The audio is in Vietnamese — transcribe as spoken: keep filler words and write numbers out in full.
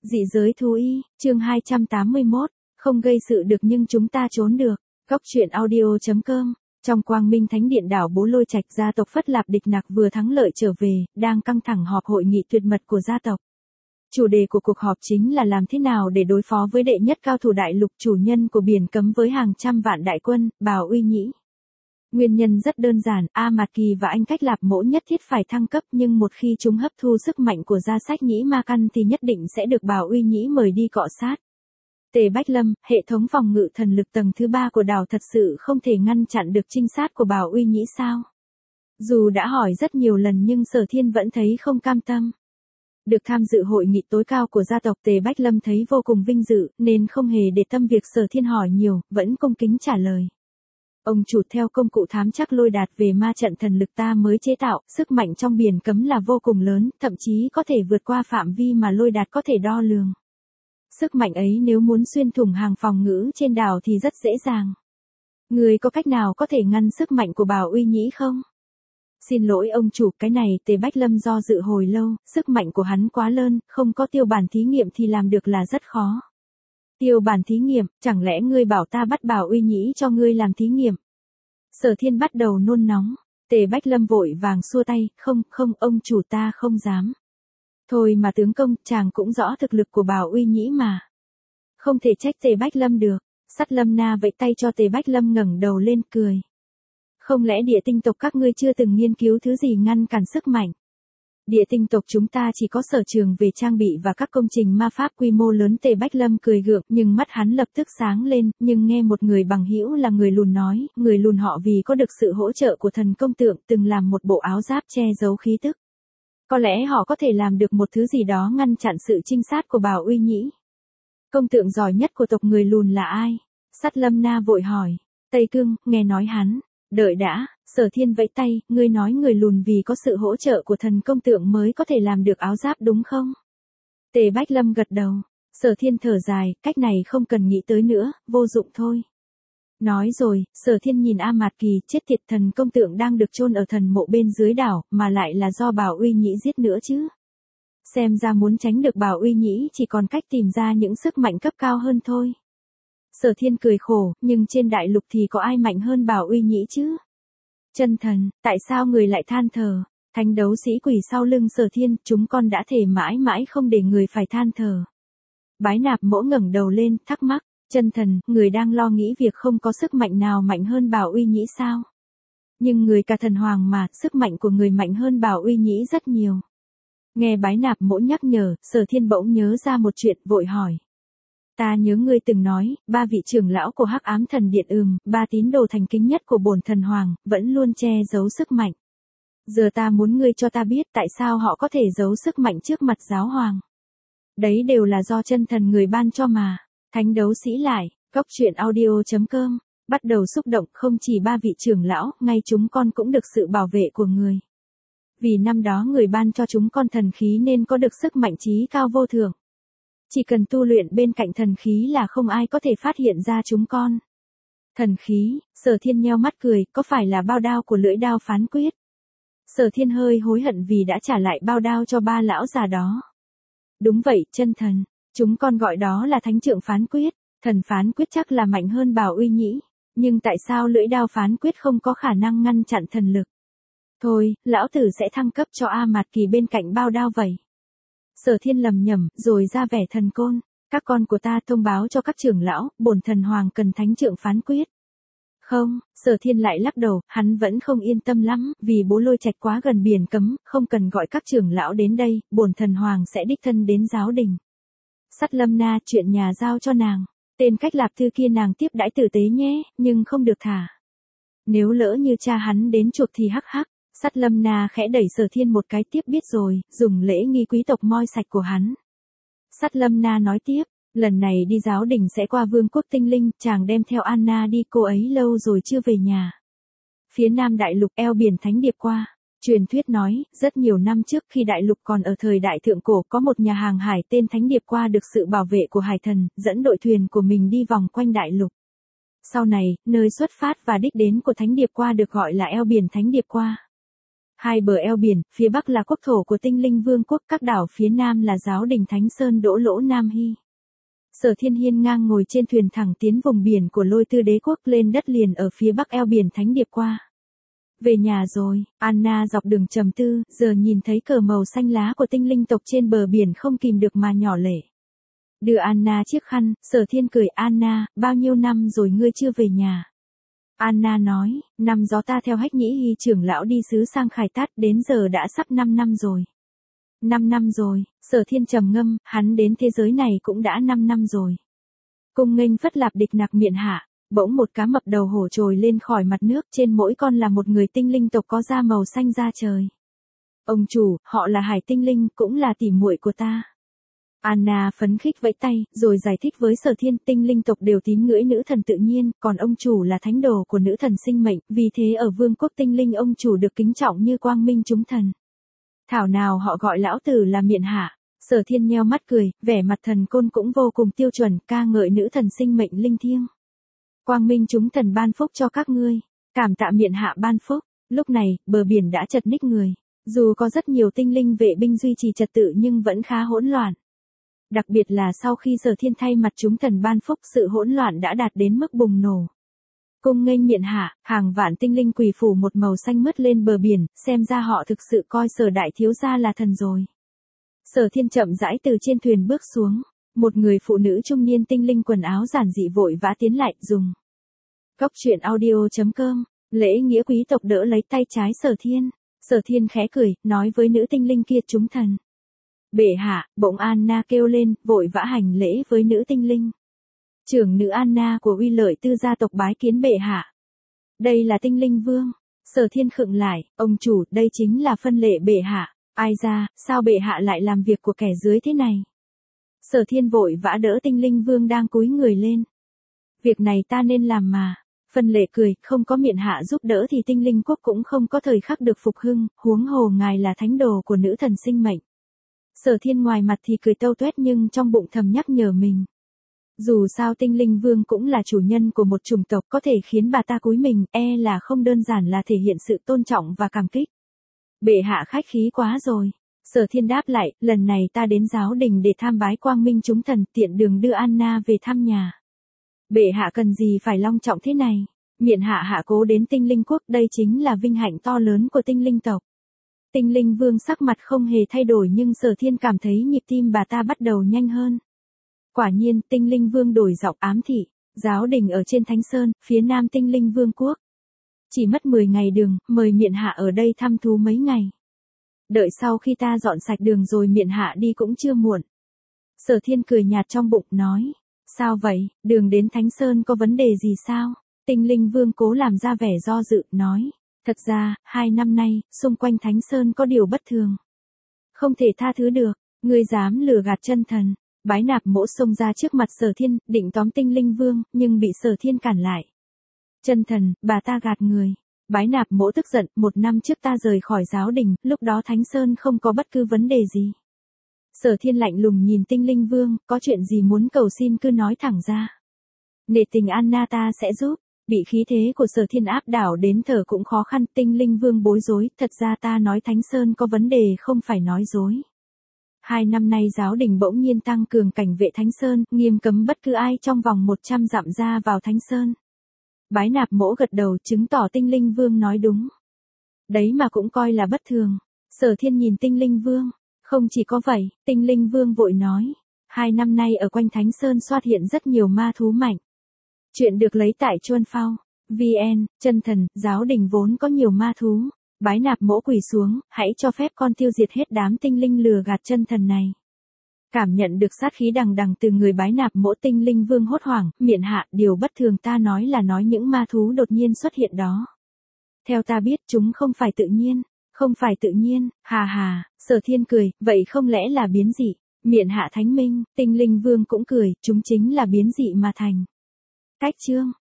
Dị giới thú y, chương hai trăm tám mươi mốt, không gây sự được nhưng chúng ta trốn được. Góc truyện audio chấm com. Trong Quang Minh Thánh Điện đảo Bố Lôi Trạch, gia tộc Phất Lạp Địch Nặc vừa thắng lợi trở về, đang căng thẳng họp hội nghị tuyệt mật của gia tộc. Chủ đề của cuộc họp chính là làm thế nào để đối phó với đệ nhất cao thủ đại lục, chủ nhân của biển cấm với hàng trăm vạn đại quân, Bào Uy Nhĩ. Nguyên nhân rất đơn giản, A Mạt Kỳ và anh Cách Lạp Mỗ nhất thiết phải thăng cấp, nhưng một khi chúng hấp thu sức mạnh của gia sách Nhĩ Ma Căn thì nhất định sẽ được Bào Uy Nhĩ mời đi cọ sát. Tề Bách Lâm, hệ thống phòng ngự thần lực tầng thứ ba của đảo thật sự không thể ngăn chặn được trinh sát của Bào Uy Nhĩ sao? Dù đã hỏi rất nhiều lần nhưng Sở Thiên vẫn thấy không cam tâm. Được tham dự hội nghị tối cao của gia tộc, Tề Bách Lâm thấy vô cùng vinh dự, nên không hề để tâm việc Sở Thiên hỏi nhiều, vẫn cung kính trả lời. Ông chủ, theo công cụ thám chắc lôi đạt về ma trận thần lực ta mới chế tạo, sức mạnh trong biển cấm là vô cùng lớn, thậm chí có thể vượt qua phạm vi mà lôi đạt có thể đo lường. Sức mạnh ấy nếu muốn xuyên thủng hàng phòng ngự trên đảo thì rất dễ dàng. Người có cách nào có thể ngăn sức mạnh của Bào Uy Nhĩ không? Xin lỗi ông chủ, cái này Tề Bách Lâm do dự hồi lâu, sức mạnh của hắn quá lớn, không có tiêu bản thí nghiệm thì làm được là rất khó. Tiêu bản thí nghiệm, chẳng lẽ ngươi bảo ta bắt Bào Uy Nhĩ cho ngươi làm thí nghiệm? Sở Thiên bắt đầu nôn nóng, Tề Bách Lâm vội vàng xua tay, không, không, ông chủ ta không dám. Thôi mà tướng công, chàng cũng rõ thực lực của Bào Uy Nhĩ mà. Không thể trách Tề Bách Lâm được. Sắt Lâm Na vẫy tay cho Tề Bách Lâm ngẩng đầu lên cười. Không lẽ địa tinh tộc các ngươi chưa từng nghiên cứu thứ gì ngăn cản sức mạnh? Địa tinh tộc chúng ta chỉ có sở trường về trang bị và các công trình ma pháp quy mô lớn. Tề Bách Lâm cười gượng, nhưng mắt hắn lập tức sáng lên, nhưng nghe một người bằng hữu là người lùn nói, người lùn họ vì có được sự hỗ trợ của thần công tượng từng làm một bộ áo giáp che giấu khí tức. Có lẽ họ có thể làm được một thứ gì đó ngăn chặn sự trinh sát của Bào Uy Nhĩ. Công tượng giỏi nhất của tộc người lùn là ai? Sắt Lâm Na vội hỏi. Tây Cương, nghe nói hắn. Đợi đã, Sở Thiên vẫy tay, ngươi nói người lùn vì có sự hỗ trợ của thần công tượng mới có thể làm được áo giáp đúng không? Tề Bách Lâm gật đầu. Sở Thiên thở dài, cách này không cần nghĩ tới nữa, vô dụng thôi. Nói rồi, Sở Thiên nhìn A Mạt Kỳ, chết tiệt, thần công tượng đang được chôn ở thần mộ bên dưới đảo, mà lại là do Bào Uy Nhĩ giết nữa chứ. Xem ra muốn tránh được Bào Uy Nhĩ chỉ còn cách tìm ra những sức mạnh cấp cao hơn thôi. Sở Thiên cười khổ, nhưng trên đại lục thì có ai mạnh hơn Bào Uy Nhĩ chứ? Chân thần, tại sao người lại than thở? Thánh đấu sĩ quỷ sau lưng Sở Thiên, chúng con đã thề mãi mãi không để người phải than thở. Bái Nạp Mỗ ngẩng đầu lên, thắc mắc. Chân thần, người đang lo nghĩ việc không có sức mạnh nào mạnh hơn Bào Uy Nhĩ sao? Nhưng người cả thần hoàng mà, sức mạnh của người mạnh hơn Bào Uy Nhĩ rất nhiều. Nghe Bái Nạp Mỗ nhắc nhở, Sở Thiên bỗng nhớ ra một chuyện, vội hỏi. Ta nhớ ngươi từng nói, ba vị trưởng lão của Hắc Ám Thần Điện ừm, ba tín đồ thành kính nhất của bổn thần hoàng, vẫn luôn che giấu sức mạnh. Giờ ta muốn ngươi cho ta biết tại sao họ có thể giấu sức mạnh trước mặt giáo hoàng. Đấy đều là do chân thần người ban cho mà. Thánh đấu sĩ lại, góc truyện audio chấm com, bắt đầu xúc động, không chỉ ba vị trưởng lão, ngay chúng con cũng được sự bảo vệ của người. Vì năm đó người ban cho chúng con thần khí nên có được sức mạnh trí cao vô thượng. Chỉ cần tu luyện bên cạnh thần khí là không ai có thể phát hiện ra chúng con. Thần khí, Sở Thiên nheo mắt cười, có phải là bao đao của lưỡi đao phán quyết? Sở Thiên hơi hối hận vì đã trả lại bao đao cho ba lão già đó. Đúng vậy, chân thần. Chúng con gọi đó là thánh trượng phán quyết, thần phán quyết chắc là mạnh hơn Bào Uy Nhĩ, nhưng tại sao lưỡi đao phán quyết không có khả năng ngăn chặn thần lực? Thôi, lão tử sẽ thăng cấp cho A Mạt Kỳ bên cạnh bao đao vậy. Sở Thiên lầm nhầm, rồi ra vẻ thần côn, các con của ta thông báo cho các trưởng lão, bổn thần hoàng cần thánh trượng phán quyết. Không, Sở Thiên lại lắc đầu, hắn vẫn không yên tâm lắm, vì Bố Lôi Trạch quá gần biển cấm, không cần gọi các trưởng lão đến đây, bổn thần hoàng sẽ đích thân đến giáo đình. Sắt Lâm Na, chuyện nhà giao cho nàng. Tên Cách Lạp Thư kia nàng tiếp đãi tử tế nhé, nhưng không được thả. Nếu lỡ như cha hắn đến chuộc thì hắc hắc. Sắt Lâm Na khẽ đẩy Sở Thiên một cái, tiếp biết rồi, dùng lễ nghi quý tộc moi sạch của hắn. Sắt Lâm Na nói tiếp, lần này đi giáo đình sẽ qua vương quốc tinh linh, chàng đem theo Anna đi, cô ấy lâu rồi chưa về nhà. Phía nam đại lục, eo biển Thánh Điệp qua. Truyền thuyết nói, rất nhiều năm trước khi đại lục còn ở thời đại thượng cổ, có một nhà hàng hải tên Thánh Điệp qua được sự bảo vệ của hải thần, dẫn đội thuyền của mình đi vòng quanh đại lục. Sau này, nơi xuất phát và đích đến của Thánh Điệp qua được gọi là eo biển Thánh Điệp qua. Hai bờ eo biển, phía bắc là quốc thổ của Tinh Linh Vương quốc, các đảo phía nam là giáo đình Thánh Sơn Đỗ Lỗ Nam Hy. Sở Thiên hiên ngang ngồi trên thuyền thẳng tiến vùng biển của Lôi Tư đế quốc lên đất liền ở phía bắc eo biển Thánh Điệp qua. Về nhà rồi, Anna dọc đường trầm tư, giờ nhìn thấy cờ màu xanh lá của tinh linh tộc trên bờ biển không kìm được mà nhỏ lệ. Đưa Anna chiếc khăn, Sở Thiên cười, Anna, bao nhiêu năm rồi ngươi chưa về nhà? Anna nói, năm gió ta theo Hách Nhĩ Hy trưởng lão đi xứ sang Khải Tát, đến giờ đã sắp năm năm rồi. năm năm rồi, Sở Thiên trầm ngâm, hắn đến thế giới này cũng đã năm năm rồi. Cung nghênh Phất Lạp Địch Nặc miện hạ, bỗng một cá mập đầu hổ trồi lên khỏi mặt nước, trên mỗi con là một người tinh linh tộc có da màu xanh da trời. Ông chủ, họ là hải tinh linh, cũng là tỉ muội của ta. Anna phấn khích vẫy tay, rồi giải thích với Sở Thiên, tinh linh tộc đều tín ngưỡng nữ thần tự nhiên, còn ông chủ là thánh đồ của nữ thần sinh mệnh, vì thế ở vương quốc tinh linh ông chủ được kính trọng như quang minh chúng thần. Thảo nào họ gọi lão tử là miện hạ. Sở Thiên nheo mắt cười, vẻ mặt thần côn cũng vô cùng tiêu chuẩn, ca ngợi nữ thần sinh mệnh linh thiêng. Quang minh chúng thần ban phúc cho các ngươi, cảm tạ miện hạ ban phúc. Lúc này, bờ biển đã chật ních người. Dù có rất nhiều tinh linh vệ binh duy trì trật tự nhưng vẫn khá hỗn loạn. Đặc biệt là sau khi Sở Thiên thay mặt chúng thần ban phúc, sự hỗn loạn đã đạt đến mức bùng nổ. Cung nghênh miện hạ, hàng vạn tinh linh quỳ phủ một màu xanh mướt lên bờ biển, xem ra họ thực sự coi Sở đại thiếu gia là thần rồi. Sở Thiên chậm rãi từ trên thuyền bước xuống, một người phụ nữ trung niên tinh linh quần áo giản dị vội vã tiến lại, dùng. Góc truyện audio chấm com, lễ nghĩa quý tộc đỡ lấy tay trái Sở Thiên. Sở Thiên khẽ cười, nói với nữ tinh linh kia, chúng thần. Bệ hạ, bỗng Anna kêu lên, vội vã hành lễ với nữ tinh linh. Trưởng nữ Anna của Uy Lợi Tư gia tộc bái kiến bệ hạ. Đây là tinh linh vương. Sở Thiên khựng lại, ông chủ, đây chính là phân lệ bệ hạ. Ai ra, sao bệ hạ lại làm việc của kẻ dưới thế này? Sở Thiên vội vã đỡ tinh linh vương đang cúi người lên. Việc này ta nên làm mà. Phân lệ cười, không có miện hạ giúp đỡ thì tinh linh quốc cũng không có thời khắc được phục hưng, huống hồ ngài là thánh đồ của nữ thần sinh mệnh. Sở Thiên ngoài mặt thì cười tâu tuét nhưng trong bụng thầm nhắc nhở mình. Dù sao tinh linh vương cũng là chủ nhân của một chủng tộc, có thể khiến bà ta cúi mình, e là không đơn giản là thể hiện sự tôn trọng và cảm kích. Bệ hạ khách khí quá rồi. Sở Thiên đáp lại, lần này ta đến giáo đình để tham bái quang minh chúng thần, tiện đường đưa Anna về thăm nhà. Bệ hạ cần gì phải long trọng thế này? Miện hạ hạ cố đến tinh linh quốc, đây chính là vinh hạnh to lớn của tinh linh tộc. Tinh linh vương sắc mặt không hề thay đổi nhưng Sở Thiên cảm thấy nhịp tim bà ta bắt đầu nhanh hơn. Quả nhiên, tinh linh vương đổi giọng ám thị, giáo đình ở trên Thánh Sơn, phía nam tinh linh vương quốc. Chỉ mất mười ngày đường, mời miện hạ ở đây thăm thú mấy ngày. Đợi sau khi ta dọn sạch đường rồi miện hạ đi cũng chưa muộn. Sở Thiên cười nhạt trong bụng, nói. Sao vậy, đường đến Thánh Sơn có vấn đề gì sao? Tinh linh vương cố làm ra vẻ do dự, nói. Thật ra, hai năm nay, xung quanh Thánh Sơn có điều bất thường. Không thể tha thứ được, ngươi dám lừa gạt chân thần. Bái Nạp Mỗ xông ra trước mặt Sở Thiên, định tóm tinh linh vương, nhưng bị Sở Thiên cản lại. Chân thần, bà ta gạt người. Bái Nạp Mỗ tức giận, một năm trước ta rời khỏi giáo đình, lúc đó Thánh Sơn không có bất cứ vấn đề gì. Sở Thiên lạnh lùng nhìn tinh linh vương, có chuyện gì muốn cầu xin cứ nói thẳng ra. Nể tình Anna ta sẽ giúp. Bị khí thế của Sở Thiên áp đảo đến thở cũng khó khăn, tinh linh vương bối rối, thật ra ta nói Thánh Sơn có vấn đề không phải nói dối. Hai năm nay giáo đình bỗng nhiên tăng cường cảnh vệ Thánh Sơn, nghiêm cấm bất cứ ai trong vòng một trăm dặm ra vào Thánh Sơn. Bái Nạp Mỗ gật đầu chứng tỏ tinh linh vương nói đúng. Đấy mà cũng coi là bất thường. Sở Thiên nhìn tinh linh vương. Không chỉ có vậy, tinh linh vương vội nói. Hai năm nay ở quanh Thánh Sơn xuất hiện rất nhiều ma thú mạnh. Chuyện được lấy tại Chuân Phao. vn, chân thần, giáo đình vốn có nhiều ma thú. Bái Nạp Mỗ quỳ xuống, hãy cho phép con tiêu diệt hết đám tinh linh lừa gạt chân thần này. Cảm nhận được sát khí đằng đằng từ người Bái Nạp Mỗ, tinh linh vương hốt hoảng, miện hạ, điều bất thường ta nói là nói những ma thú đột nhiên xuất hiện đó. Theo ta biết chúng không phải tự nhiên, không phải tự nhiên, hà hà, Sở Thiên cười, vậy không lẽ là biến dị, miện hạ thánh minh, tinh linh vương cũng cười, chúng chính là biến dị mà thành. Cách chương